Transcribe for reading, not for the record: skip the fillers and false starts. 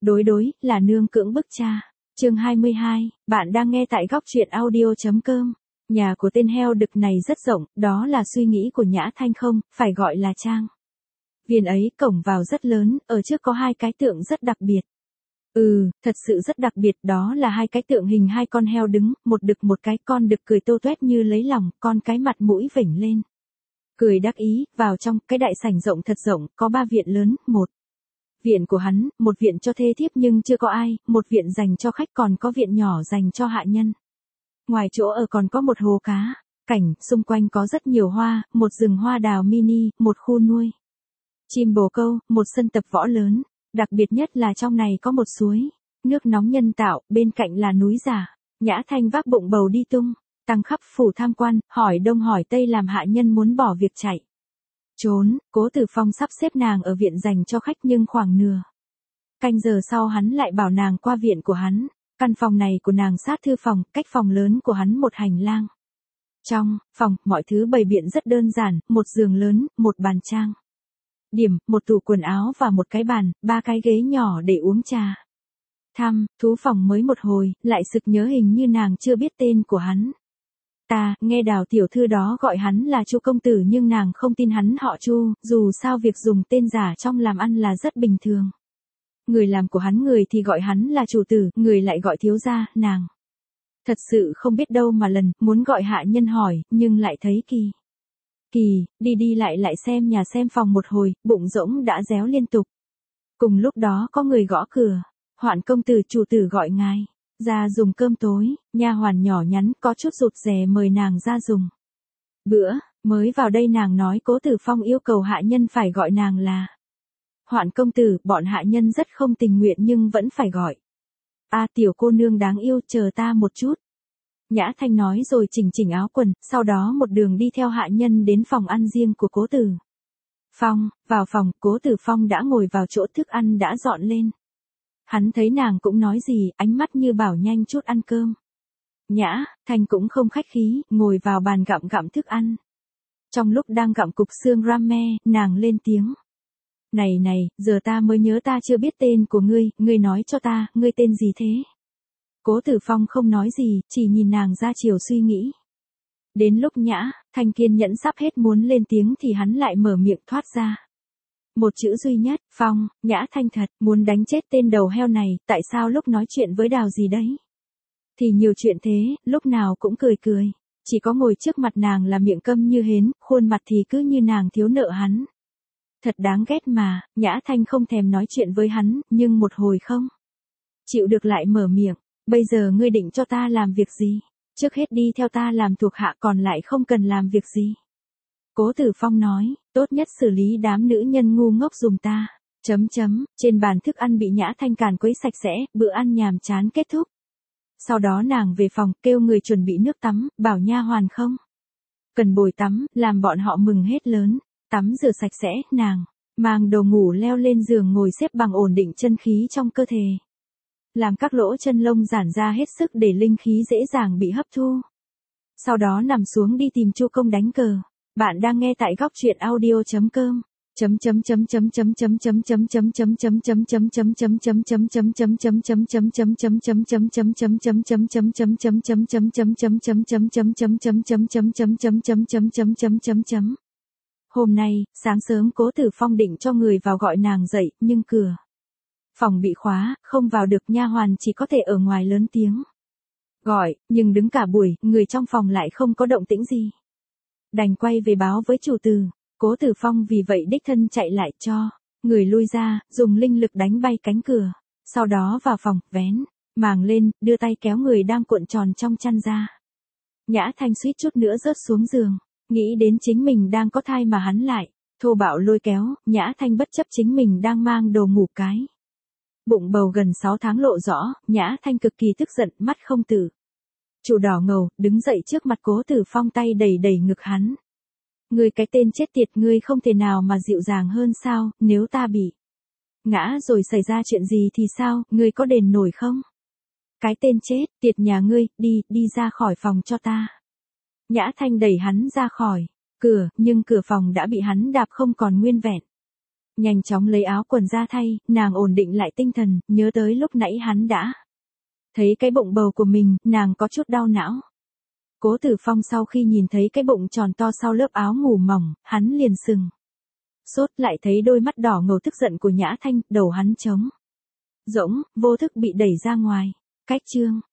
Đối, là nương cưỡng bức cha. Chương 22, bạn đang nghe tại góc truyện audio.com. Nhà của tên heo đực này rất rộng, đó là suy nghĩ của Nhã Thanh không, phải gọi là trang. Viên ấy cổng vào rất lớn, ở trước có hai cái tượng rất đặc biệt. Thật sự rất đặc biệt, đó là hai cái tượng hình hai con heo đứng, một đực một cái, con đực cười tô toét như lấy lòng, con cái mặt mũi vểnh lên. Cười đắc ý, vào trong, cái đại sảnh rộng thật rộng, có 3 viện lớn, một viện của hắn, một viện cho thê thiếp nhưng chưa có ai, một viện dành cho khách còn có viện nhỏ dành cho hạ nhân. Ngoài chỗ ở còn có một hồ cá, cảnh, xung quanh có rất nhiều hoa, một rừng hoa đào mini, một khu nuôi chim bồ câu, một sân tập võ lớn. Đặc biệt nhất là trong này có một suối nước nóng nhân tạo, bên cạnh là núi giả. Nhã Thanh vác bụng bầu đi tung tăng khắp phủ tham quan, hỏi đông hỏi tây làm hạ nhân muốn bỏ việc chạy trốn. Cố Tử Phong sắp xếp nàng ở viện dành cho khách nhưng khoảng nửa canh giờ sau hắn lại bảo nàng qua viện của hắn. Căn phòng này của nàng sát thư phòng, cách phòng lớn của hắn một hành lang. Trong phòng, mọi thứ bày biện rất đơn giản, một giường lớn, một bàn trang điểm, một tủ quần áo và một cái bàn, 3 cái ghế nhỏ để uống trà. Thú phòng mới một hồi, lại sực nhớ hình như nàng chưa biết tên của hắn. Ta, nghe Đào tiểu thư đó gọi hắn là Chu công tử nhưng nàng không tin hắn họ Chu, dù sao việc dùng tên giả trong làm ăn là rất bình thường. Người làm của hắn người thì gọi hắn là chủ tử, người lại gọi thiếu gia, nàng thật sự không biết đâu mà lần, muốn gọi hạ nhân hỏi, nhưng lại thấy kỳ, đi lại xem nhà xem phòng một hồi, bụng rỗng đã réo liên tục. Cùng lúc đó có người gõ cửa. Hoạn công tử, chủ tử gọi ngài ra dùng cơm tối. Nha hoàn nhỏ nhắn có chút rụt rè mời nàng ra dùng bữa. Mới vào đây nàng nói Cố Tử Phong yêu cầu hạ nhân phải gọi nàng là Hoạn công tử, bọn hạ nhân rất không tình nguyện nhưng vẫn phải gọi. Tiểu cô nương đáng yêu, chờ ta một chút. Nhã Thanh nói rồi chỉnh áo quần, sau đó một đường đi theo hạ nhân đến phòng ăn riêng của Cố Tử Phong. Vào phòng, Cố Tử Phong đã ngồi vào chỗ thức ăn đã dọn lên. Hắn thấy nàng cũng nói gì, ánh mắt như bảo nhanh chút ăn cơm. Nhã Thanh cũng không khách khí, ngồi vào bàn gặm thức ăn. Trong lúc đang gặm cục xương ramen, nàng lên tiếng. Này, giờ ta mới nhớ ta chưa biết tên của ngươi nói cho ta, ngươi tên gì thế? Cố Tử Phong không nói gì, chỉ nhìn nàng ra chiều suy nghĩ. Đến lúc Nhã Thanh kiên nhẫn sắp hết muốn lên tiếng thì hắn lại mở miệng thoát ra một chữ duy nhất, Phong. Nhã Thanh thật muốn đánh chết tên đầu heo này, tại sao lúc nói chuyện với Đào gì đấy thì nhiều chuyện thế, lúc nào cũng cười. Chỉ có ngồi trước mặt nàng là miệng câm như hến, khuôn mặt thì cứ như nàng thiếu nợ hắn. Thật đáng ghét mà. Nhã Thanh không thèm nói chuyện với hắn, nhưng một hồi không chịu được lại mở miệng. Bây giờ ngươi định cho ta làm việc gì? Trước hết đi theo ta làm thuộc hạ, còn lại không cần làm việc gì. Cố Tử Phong nói, tốt nhất xử lý đám nữ nhân ngu ngốc dùm ta. Trên bàn thức ăn bị Nhã Thanh càn quấy sạch sẽ, bữa ăn nhàm chán kết thúc. Sau đó nàng về phòng, kêu người chuẩn bị nước tắm, bảo nha hoàn không cần bồi tắm, làm bọn họ mừng hết lớn. Tắm rửa sạch sẽ, nàng mang đồ ngủ leo lên giường ngồi xếp bằng ổn định chân khí trong cơ thể. Làm các lỗ chân lông giãn ra hết sức để linh khí dễ dàng bị hấp thu. Sau đó nằm xuống đi tìm Chu công đánh cờ. Bạn đang nghe tại góc truyện audio.com. Hôm nay, sáng sớm Cố Tử Phong định cho người vào gọi nàng dậy, nhưng cửa phòng bị khóa, không vào được, nha hoàn chỉ có thể ở ngoài lớn tiếng gọi, nhưng đứng cả buổi, người trong phòng lại không có động tĩnh gì. Đành quay về báo với chủ tử. Cố Tử Phong vì vậy đích thân chạy lại cho người lui ra, dùng linh lực đánh bay cánh cửa. Sau đó vào phòng, vén màng lên, đưa tay kéo người đang cuộn tròn trong chăn ra. Nhã Thanh suýt chút nữa rớt xuống giường, nghĩ đến chính mình đang có thai mà hắn lại thô bạo lôi kéo. Nhã Thanh bất chấp chính mình đang mang đồ ngủ cái bụng bầu gần 6 tháng lộ rõ, Nhã Thanh cực kỳ tức giận, mắt không tự chủ đỏ ngầu, đứng dậy trước mặt Cố Tử Phong, tay đẩy ngực hắn. Ngươi cái tên chết tiệt, ngươi không thể nào mà dịu dàng hơn sao? Nếu ta bị ngã rồi xảy ra chuyện gì thì sao, ngươi có đền nổi không? Cái tên chết tiệt nhà ngươi, đi ra khỏi phòng cho ta. Nhã Thanh đẩy hắn ra khỏi cửa, nhưng cửa phòng đã bị hắn đạp không còn nguyên vẹn. Nhanh chóng lấy áo quần ra thay, nàng ổn định lại tinh thần, nhớ tới lúc nãy hắn đã thấy cái bụng bầu của mình, nàng có chút đau não. Cố Tử Phong sau khi nhìn thấy cái bụng tròn to sau lớp áo ngủ mỏng, hắn liền sừng sốt, lại thấy đôi mắt đỏ ngầu tức giận của Nhã Thanh, đầu hắn trống rỗng, vô thức bị đẩy ra ngoài. Cách chương